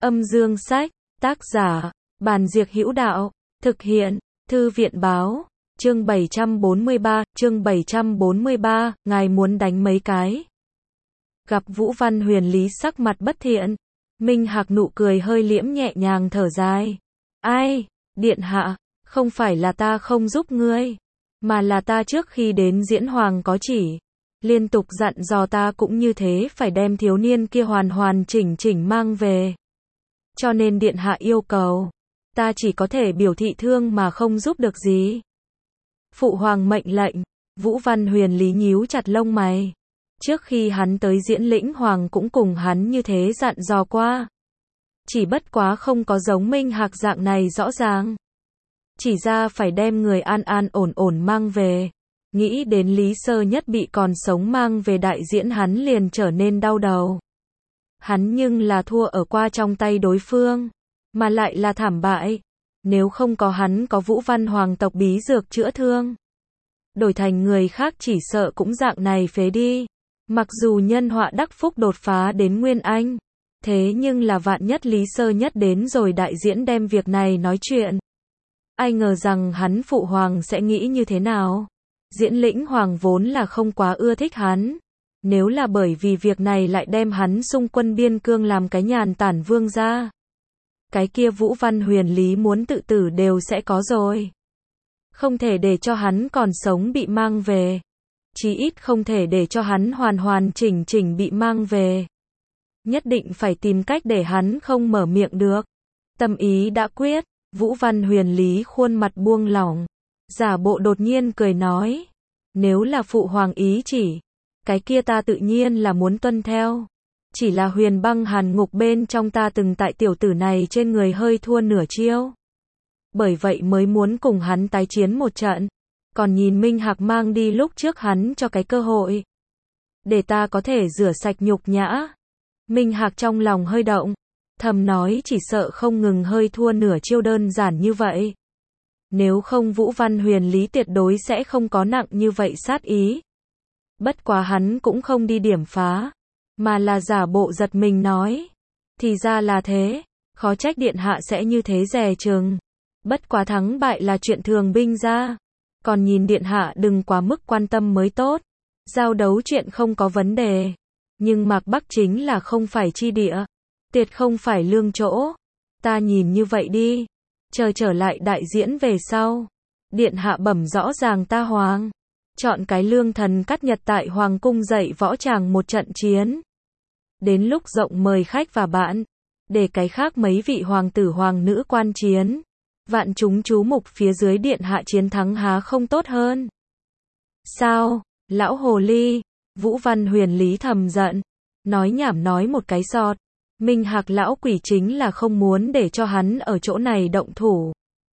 Âm dương sách, tác giả, Bàn Diệc Hữu Đạo, thực hiện, Thư viện báo, chương 743, ngài muốn đánh mấy cái. Gặp Vũ Văn Huyền Lý sắc mặt bất thiện, Minh Hạc nụ cười hơi liễm nhẹ nhàng thở dài. Ai, điện hạ, không phải là ta không giúp ngươi, mà là ta trước khi đến Diễn Hoàng có chỉ, liên tục dặn dò ta cũng như thế phải đem thiếu niên kia hoàn hoàn chỉnh chỉnh mang về. Cho nên điện hạ yêu cầu, ta chỉ có thể biểu thị thương mà không giúp được gì. Phụ hoàng mệnh lệnh, Vũ Văn Huyền Lý nhíu chặt lông mày. Trước khi hắn tới Diễn Lĩnh Hoàng cũng cùng hắn như thế dặn dò qua. Chỉ bất quá không có giống Minh Hạc dạng này rõ ràng. Chỉ ra phải đem người an an ổn ổn mang về. Nghĩ đến Lý Sơ Nhất bị còn sống mang về đại diễn hắn liền trở nên đau đầu. Hắn nhưng là thua ở qua trong tay đối phương, mà lại là thảm bại. Nếu không có hắn có Vũ Văn Hoàng tộc bí dược chữa thương, đổi thành người khác chỉ sợ cũng dạng này phế đi. Mặc dù nhân họa đắc phúc đột phá đến Nguyên Anh, thế nhưng là vạn nhất Lý Sơ Nhất đến rồi đại diễn đem việc này nói chuyện. Ai ngờ rằng hắn phụ hoàng sẽ nghĩ như thế nào? Diễn Lĩnh Hoàng vốn là không quá ưa thích hắn. Nếu là bởi vì việc này lại đem hắn xung quân biên cương làm cái nhàn tản vương gia, cái kia Vũ Văn Huyền Lý muốn tự tử đều sẽ có rồi. Không thể để cho hắn còn sống bị mang về. Chí ít không thể để cho hắn hoàn hoàn chỉnh chỉnh bị mang về. Nhất định phải tìm cách để hắn không mở miệng được. Tâm ý đã quyết, Vũ Văn Huyền Lý khuôn mặt buông lỏng, giả bộ đột nhiên cười nói. Nếu là phụ hoàng ý chỉ, cái kia ta tự nhiên là muốn tuân theo. Chỉ là Huyền Băng Hàn Ngục bên trong ta từng tại tiểu tử này trên người hơi thua nửa chiêu. Bởi vậy mới muốn cùng hắn tái chiến một trận. Còn nhìn Minh Hạc mang đi lúc trước hắn cho cái cơ hội, để ta có thể rửa sạch nhục nhã. Minh Hạc trong lòng hơi động, thầm nói chỉ sợ không ngừng hơi thua nửa chiêu đơn giản như vậy. Nếu không Vũ Văn Huyền Lý tuyệt đối sẽ không có nặng như vậy sát ý. Bất quá hắn cũng không đi điểm phá, mà là giả bộ giật mình nói. Thì ra là thế, khó trách điện hạ sẽ như thế dè chừng. Bất quá thắng bại là chuyện thường binh ra. Còn nhìn điện hạ đừng quá mức quan tâm mới tốt. Giao đấu chuyện không có vấn đề. Nhưng Mạc Bắc chính là không phải chi địa. Tuyệt không phải lương chỗ. Ta nhìn như vậy đi. Chờ trở lại đại diễn về sau. Điện hạ bẩm rõ ràng ta hoàng. Chọn cái lương thần cắt nhật tại Hoàng cung dạy võ tràng một trận chiến. Đến lúc rộng mời khách và bạn. Để cái khác mấy vị hoàng tử hoàng nữ quan chiến. Vạn chúng chú mục phía dưới điện hạ chiến thắng há không tốt hơn. Sao, lão hồ ly, Vũ Văn Huyền Lý thầm giận, nói nhảm nói một cái sọt. Minh Hạc lão quỷ chính là không muốn để cho hắn ở chỗ này động thủ.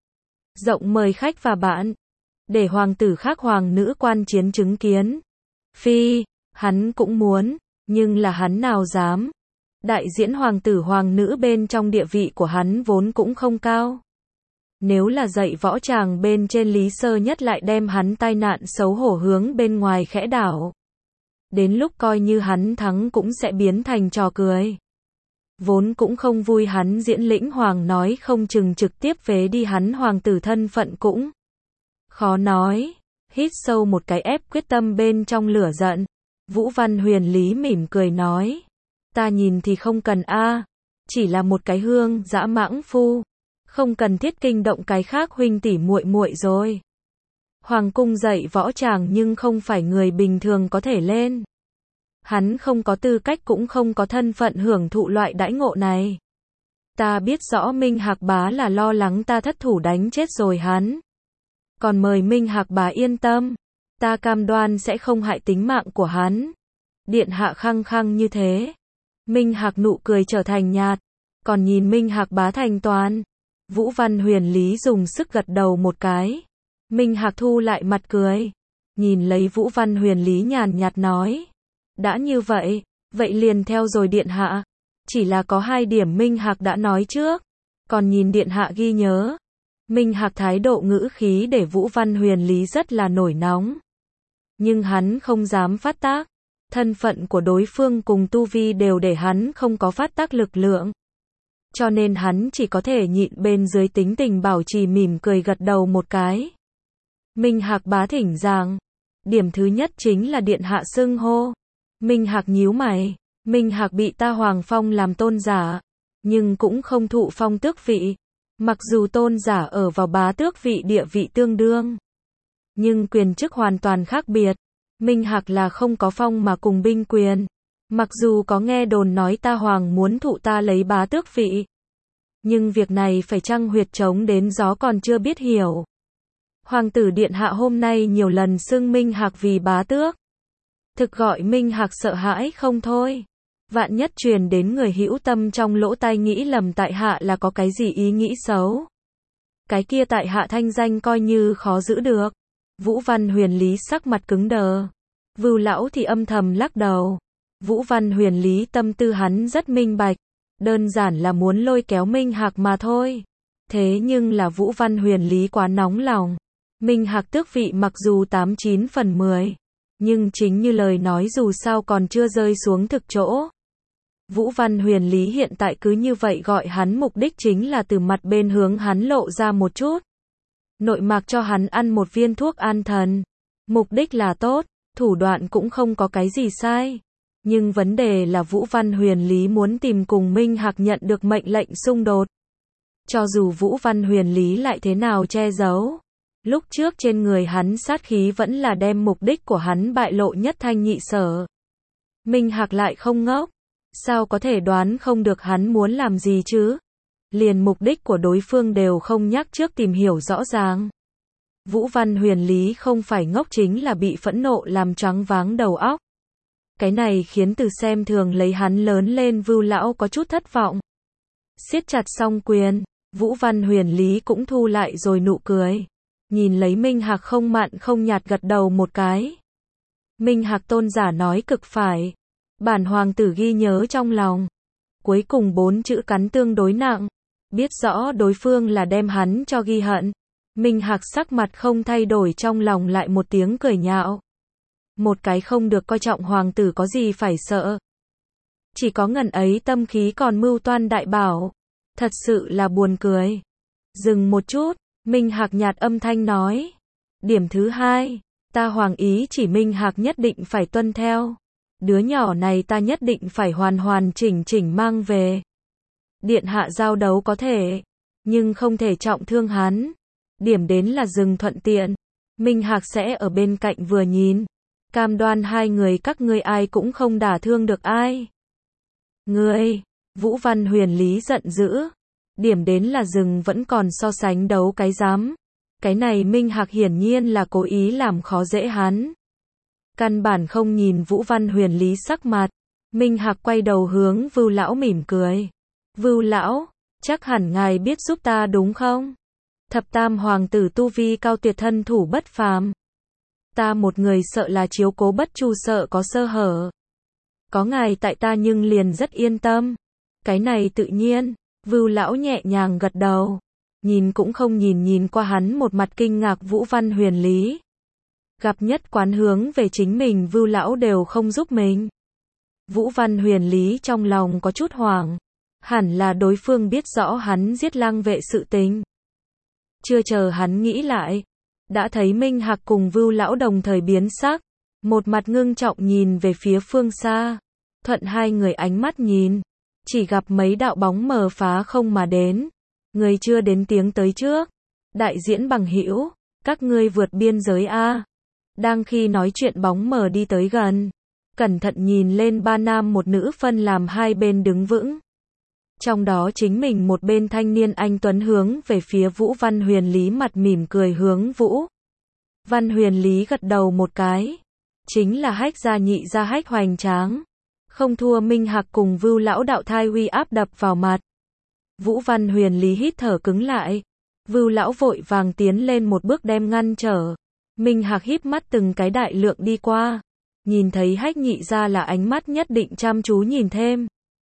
Rộng mời khách và bạn, để hoàng tử khác hoàng nữ quan chiến chứng kiến. Phi, hắn cũng muốn, nhưng là hắn nào dám. Đại diễn hoàng tử hoàng nữ bên trong địa vị của hắn vốn cũng không cao. Nếu là dạy võ tràng bên trên Lý Sơ Nhất lại đem hắn tai nạn xấu hổ hướng bên ngoài khẽ đảo. Đến lúc coi như hắn thắng cũng sẽ biến thành trò cười. Vốn cũng không vui hắn Diễn Lĩnh Hoàng nói không chừng trực tiếp phế đi hắn hoàng tử thân phận cũng khó nói. Hít sâu một cái ép quyết tâm bên trong lửa giận. Vũ Văn Huyền Lý mỉm cười nói. Ta nhìn thì không cần a, chỉ là một cái hương dã mãng phu. Không cần thiết kinh động cái khác huynh tỷ muội muội rồi. Hoàng cung dạy võ tràng nhưng không phải người bình thường có thể lên. Hắn không có tư cách cũng không có thân phận hưởng thụ loại đãi ngộ này. Ta biết rõ Minh Hạc bá là lo lắng ta thất thủ đánh chết rồi hắn. Còn mời Minh Hạc bá yên tâm, ta cam đoan sẽ không hại tính mạng của hắn. Điện hạ khăng khăng như thế. Minh Hạc nụ cười trở thành nhạt, còn nhìn Minh Hạc bá thành toàn. Vũ Văn Huyền Lý dùng sức gật đầu một cái. Minh Hạc thu lại mặt cười. Nhìn lấy Vũ Văn Huyền Lý nhàn nhạt nói. Đã như vậy, vậy liền theo rồi điện hạ. Chỉ là có hai điểm Minh Hạc đã nói trước. Còn nhìn điện hạ ghi nhớ. Minh Hạc thái độ ngữ khí để Vũ Văn Huyền Lý rất là nổi nóng. Nhưng hắn không dám phát tác. Thân phận của đối phương cùng tu vi đều để hắn không có phát tác lực lượng. Cho nên hắn chỉ có thể nhịn bên dưới tính tình bảo trì mỉm cười gật đầu một cái. Minh Hạc bá thỉnh giảng. Điểm thứ nhất chính là điện hạ xưng hô. Minh Hạc nhíu mày. Minh Hạc bị ta Hoàng phong làm tôn giả, nhưng cũng không thụ phong tước vị. Mặc dù tôn giả ở vào bá tước vị địa vị tương đương, nhưng quyền chức hoàn toàn khác biệt. Minh Hạc là không có phong mà cùng binh quyền. Mặc dù có nghe đồn nói ta Hoàng muốn thụ ta lấy bá tước vị, nhưng việc này phải chăng huyệt trống đến gió còn chưa biết hiểu. Hoàng tử điện hạ hôm nay nhiều lần xưng Minh Hạc vì bá tước, thực gọi Minh Hạc sợ hãi không thôi. Vạn nhất truyền đến người hữu tâm trong lỗ tai nghĩ lầm tại hạ là có cái gì ý nghĩ xấu, cái kia tại hạ thanh danh coi như khó giữ được. Vũ Văn Huyền Lý sắc mặt cứng đờ. Vưu lão thì âm thầm lắc đầu. Vũ Văn Huyền Lý tâm tư hắn rất minh bạch, đơn giản là muốn lôi kéo Minh Hạc mà thôi. Thế nhưng là Vũ Văn Huyền Lý quá nóng lòng. Minh Hạc tước vị mặc dù 89 phần 10, nhưng chính như lời nói dù sao còn chưa rơi xuống thực chỗ. Vũ Văn Huyền Lý hiện tại cứ như vậy gọi hắn, mục đích chính là từ mặt bên hướng hắn lộ ra một chút. Nội mạc cho hắn ăn một viên thuốc an thần. Mục đích là tốt, thủ đoạn cũng không có cái gì sai. Nhưng vấn đề là Vũ Văn Huyền Lý muốn tìm cùng Minh Hạc nhận được mệnh lệnh xung đột. Cho dù Vũ Văn Huyền Lý lại thế nào che giấu, lúc trước trên người hắn sát khí vẫn là đem mục đích của hắn bại lộ nhất thanh nhị sở. Minh Hạc lại không ngốc, sao có thể đoán không được hắn muốn làm gì chứ? Liền mục đích của đối phương đều không nhắc trước tìm hiểu rõ ràng. Vũ Văn Huyền Lý không phải ngốc chính là bị phẫn nộ làm choáng váng đầu óc. Cái này khiến từ xem thường lấy hắn lớn lên Vưu lão có chút thất vọng. Siết chặt song quyền, Vũ Văn Huyền Lý cũng thu lại rồi nụ cười. Nhìn lấy Minh Hạc không mặn không nhạt gật đầu một cái. Minh Hạc tôn giả nói cực phải. Bản hoàng tử ghi nhớ trong lòng. Cuối cùng 4 chữ cắn tương đối nặng. Biết rõ đối phương là đem hắn cho ghi hận. Minh Hạc sắc mặt không thay đổi, trong lòng lại một tiếng cười nhạo. Một cái không được coi trọng hoàng tử có gì phải sợ. Chỉ có ngần ấy tâm khí còn mưu toan đại bảo. Thật sự là buồn cười. Dừng một chút, Minh Hạc nhạt âm thanh nói. Điểm thứ hai, ta hoàng ý chỉ Minh Hạc nhất định phải tuân theo. Đứa nhỏ này ta nhất định phải hoàn hoàn chỉnh chỉnh mang về. Điện hạ giao đấu có thể, nhưng không thể trọng thương hắn. Điểm đến là dừng thuận tiện. Minh Hạc sẽ ở bên cạnh vừa nhìn. Cam đoan hai người các ngươi ai cũng không đả thương được ai. Ngươi, Vũ Văn Huyền Lý giận dữ. Điểm đến là dừng vẫn còn so sánh đấu cái dám. Cái này Minh Hạc hiển nhiên là cố ý làm khó dễ hắn. Căn bản không nhìn Vũ Văn Huyền Lý sắc mặt. Minh Hạc quay đầu hướng Vưu lão mỉm cười. Vưu lão, chắc hẳn ngài biết giúp ta đúng không? Thập tam hoàng tử tu vi cao tuyệt, thân thủ bất phàm. Ta một người sợ là chiếu cố bất chu, sợ có sơ hở. Có ngài tại ta nhưng liền rất yên tâm. Cái này tự nhiên. Vưu lão nhẹ nhàng gật đầu. Nhìn cũng không nhìn qua hắn một mặt kinh ngạc Vũ Văn Huyền Lý. Gặp nhất quán hướng về chính mình Vưu lão đều không giúp mình. Vũ Văn Huyền Lý trong lòng có chút hoảng. Hẳn là đối phương biết rõ hắn giết Lăng Vệ sự tình. Chưa chờ hắn nghĩ lại, đã thấy Minh Hạc cùng Vưu lão đồng thời biến sắc, một mặt ngưng trọng nhìn về phía phương xa. Thuận hai người ánh mắt nhìn, chỉ gặp mấy đạo bóng mờ phá không mà đến. Người chưa đến tiếng tới trước. Đại diễn bằng hữu, các ngươi vượt biên giới a. Đang khi nói chuyện bóng mờ đi tới gần, cẩn thận nhìn lên, ba nam một nữ phân làm hai bên đứng vững. Trong đó chính mình một bên thanh niên anh tuấn hướng về phía Vũ Văn Huyền Lý, mặt mỉm cười hướng Vũ Văn Huyền Lý gật đầu một cái. Chính là Hách gia nhị gia Hách hoành tráng. Không thua Minh Hạc cùng Vưu lão đạo thai uy áp đập vào mặt. Vũ Văn Huyền Lý hít thở cứng lại. Vưu lão vội vàng tiến lên một bước đem ngăn trở. Minh Hạc híp mắt từng cái đại lượng đi qua. Nhìn thấy Hách nhị gia là ánh mắt nhất định chăm chú nhìn thêm.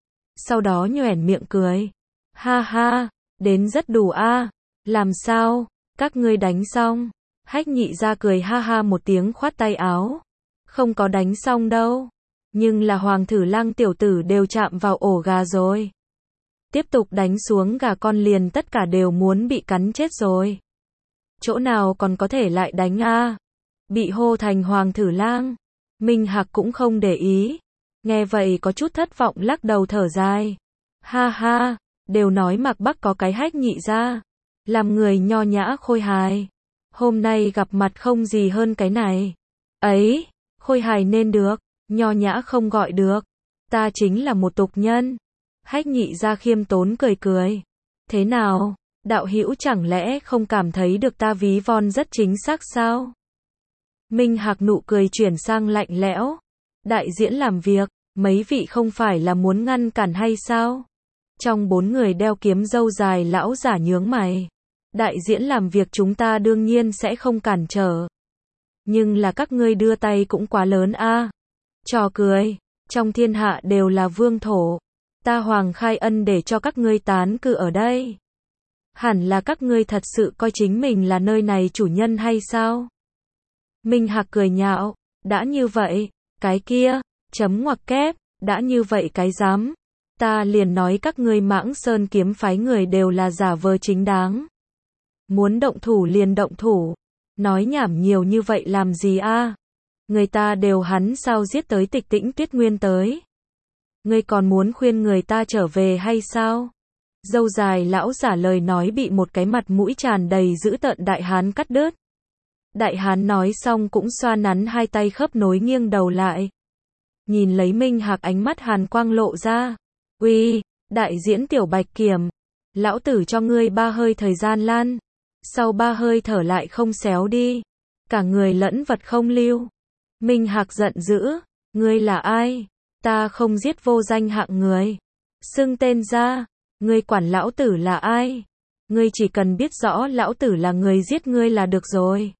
Sau đó nhoẻn miệng cười. Ha ha, đến rất đủ a. Làm sao, các ngươi đánh xong? Hách nhị gia cười ha ha một tiếng khoát tay áo. Không có đánh xong đâu. Nhưng là Hoàng Thử Lăng tiểu tử đều chạm vào ổ gà rồi. Tiếp tục đánh xuống gà con liền tất cả đều muốn bị cắn chết rồi. Chỗ nào còn có thể lại đánh a? Bị hô thành Hoàng Thử Lang. Minh Hạc cũng không để ý. Nghe vậy có chút thất vọng lắc đầu thở dài. Ha ha, đều nói Mạc Bắc có cái Hách Nhị gia, làm người nho nhã khôi hài. Hôm nay gặp mặt không gì hơn cái này. Ấy, khôi hài nên được, nho nhã không gọi được. Ta chính là một tục nhân. Hách Nhị gia khiêm tốn cười cười. Thế nào, đạo hữu chẳng lẽ không cảm thấy được ta ví von rất chính xác sao? Minh Hạc nụ cười chuyển sang lạnh lẽo. Đại diễn làm việc, mấy vị không phải là muốn ngăn cản hay sao? Trong 4 người đeo kiếm râu dài lão giả nhướng mày. Đại diễn làm việc chúng ta đương nhiên sẽ không cản trở. Nhưng là các ngươi đưa tay cũng quá lớn a. Trò cười, trong thiên hạ đều là vương thổ. Ta Hoàng Khai Ân để cho các ngươi tán cư ở đây. Hẳn là các ngươi thật sự coi chính mình là nơi này chủ nhân hay sao? Minh Hạc cười nhạo, đã như vậy, cái kia, chấm ngoặc kép, đã như vậy cái dám. Ta liền nói các ngươi Mãng Sơn kiếm phái người đều là giả vờ chính đáng. Muốn động thủ liền động thủ. Nói nhảm nhiều như vậy làm gì a? Người ta đều hắn sao giết tới Tịch Tĩnh Tuyết Nguyên tới. Ngươi còn muốn khuyên người ta trở về hay sao? Dâu dài lão giả lời nói bị một cái mặt mũi tràn đầy dữ tợn đại hán cắt đứt. Đại hán nói xong cũng xoa nắn hai tay khớp nối nghiêng đầu lại. Nhìn lấy Minh Hạc ánh mắt hàn quang lộ ra. Uy, đại diễn Tiểu Bạch Kiểm. Lão tử cho ngươi 3 hơi thời gian lan. Sau 3 hơi thở lại không xéo đi. Cả người lẫn vật không lưu. Minh Hạc giận dữ. Ngươi là ai? Ta không giết vô danh hạng người. Xưng tên ra. Ngươi quản lão tử là ai? Ngươi chỉ cần biết rõ lão tử là người giết ngươi là được rồi.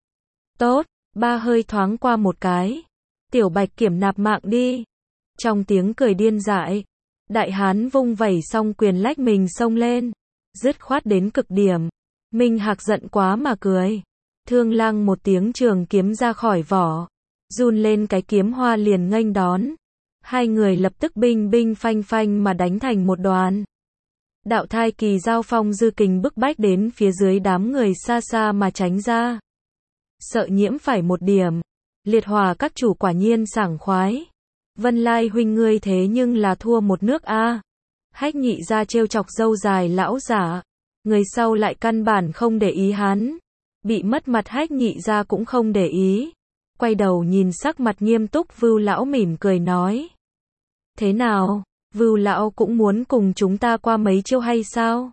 Tốt, 3 hơi thoáng qua một cái. Tiểu Bạch Kiểm nạp mạng đi. Trong tiếng cười điên dại, đại hán vung vẩy xong quyền lách mình xông lên. Dứt khoát đến cực điểm. Minh Hạc giận quá mà cười. Thương Lang một tiếng trường kiếm ra khỏi vỏ. Run lên cái kiếm hoa liền nghênh đón. Hai người lập tức binh binh phanh phanh mà đánh thành một đoàn. Đạo thai kỳ giao phong dư kình bức bách đến phía dưới đám người xa xa mà tránh ra. Sợ nhiễm phải một điểm. Liệt Hòa các chủ quả nhiên sảng khoái. Vân Lai huynh ngươi thế nhưng là thua một nước a. Hách Nhị gia trêu chọc dâu dài lão giả. Người sau lại căn bản không để ý hắn. Bị mất mặt Hách Nhị gia cũng không để ý. Quay đầu nhìn sắc mặt nghiêm túc Vưu lão mỉm cười nói. Thế nào, Vưu lão cũng muốn cùng chúng ta qua mấy chiêu hay sao?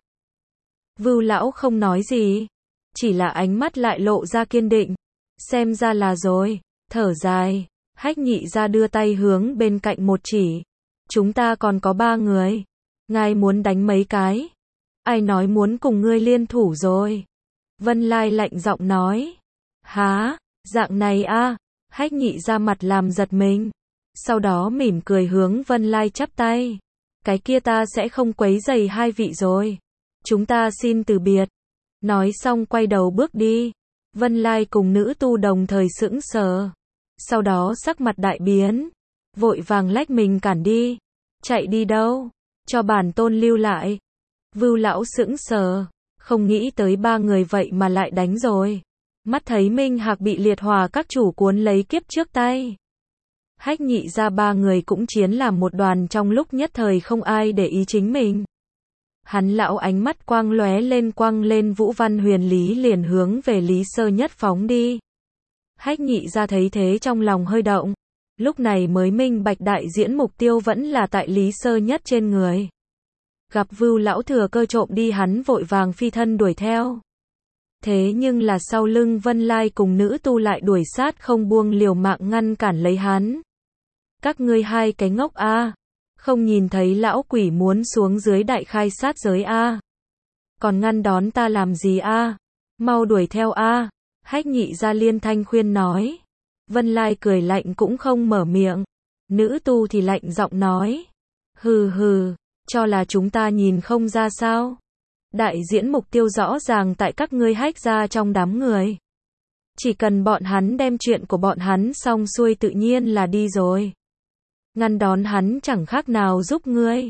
Vưu lão không nói gì. Chỉ là ánh mắt lại lộ ra kiên định. Xem ra là rồi. Thở dài. Hách Nhị gia đưa tay hướng bên cạnh một chỉ. Chúng ta còn có 3 người. Ngài muốn đánh mấy cái? Ai nói muốn cùng ngươi liên thủ rồi? Vân Lai lạnh giọng nói. Há, dạng này a? Hách Nhị gia mặt làm giật mình. Sau đó mỉm cười hướng Vân Lai chắp tay. Cái kia ta sẽ không quấy rầy hai vị rồi. Chúng ta xin từ biệt. Nói xong quay đầu bước đi. Vân Lai cùng nữ tu đồng thời sững sờ. Sau đó sắc mặt đại biến. Vội vàng lách mình cản đi. Chạy đi đâu? Cho bản tôn lưu lại. Vưu lão sững sờ. Không nghĩ tới 3 người vậy mà lại đánh rồi. Mắt thấy Minh Hạc bị Liệt Hòa các chủ cuốn lấy kiếp trước tay. Hách Nhị gia 3 người cũng chiến làm một đoàn trong lúc nhất thời không ai để ý chính mình. Hắn lão ánh mắt quang lên Vũ Văn Huyền Lý liền hướng về Lý Sơ Nhất phóng đi. Hách Nhị gia thấy thế trong lòng hơi động. Lúc này mới minh bạch đại diễn mục tiêu vẫn là tại Lý Sơ Nhất trên người. Gặp Vưu lão thừa cơ trộm đi hắn vội vàng phi thân đuổi theo. Thế nhưng là sau lưng Vân Lai cùng nữ tu lại đuổi sát không buông liều mạng ngăn cản lấy hắn. Các ngươi hai cái ngốc a, không nhìn thấy lão quỷ muốn xuống dưới đại khai sát giới a? Còn ngăn đón ta làm gì a? Mau đuổi theo a. Hách Nhị gia liên thanh khuyên nói. Vân Lai cười lạnh cũng không mở miệng. Nữ tu thì lạnh giọng nói. Hừ hừ, cho là chúng ta nhìn không ra sao? Đại diễn mục tiêu rõ ràng tại các ngươi Hách gia trong đám người. Chỉ cần bọn hắn đem chuyện của bọn hắn xong xuôi tự nhiên là đi rồi. Ngăn đón hắn chẳng khác nào giúp ngươi.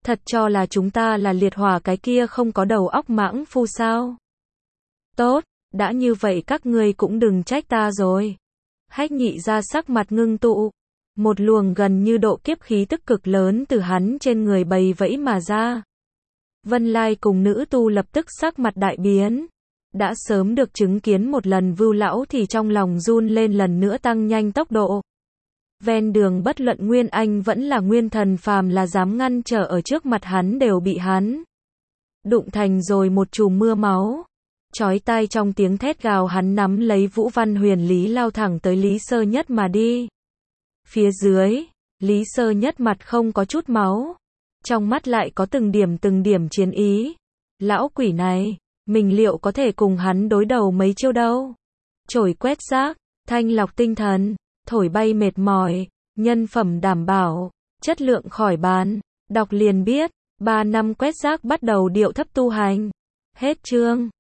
Thật cho là chúng ta là liệt hỏa cái kia không có đầu óc mãng phu sao? Tốt, đã như vậy các ngươi cũng đừng trách ta rồi. Hách Nhị ra sắc mặt ngưng tụ. Một luồng gần như độ kiếp khí tức cực lớn từ hắn trên người bầy vẫy mà ra. Vân Lai cùng nữ tu lập tức sắc mặt đại biến. Đã sớm được chứng kiến một lần Vưu lão thì trong lòng run lên lần nữa tăng nhanh tốc độ. Ven đường bất luận Nguyên Anh vẫn là nguyên thần phàm là dám ngăn trở ở trước mặt hắn đều bị hắn đụng thành rồi một chùm mưa máu. Chói tai trong tiếng thét gào hắn nắm lấy Vũ Văn Huyền Lý lao thẳng tới Lý Sơ Nhất mà đi. Phía dưới, Lý Sơ Nhất mặt không có chút máu. Trong mắt lại có từng điểm chiến ý. Lão quỷ này, mình liệu có thể cùng hắn đối đầu mấy chiêu đâu? Chổi quét rác, thanh lọc tinh thần, thổi bay mệt mỏi, nhân phẩm đảm bảo, chất lượng khỏi bàn. Đọc liền biết, 3 năm quét rác bắt đầu điệu thấp tu hành. Hết chương.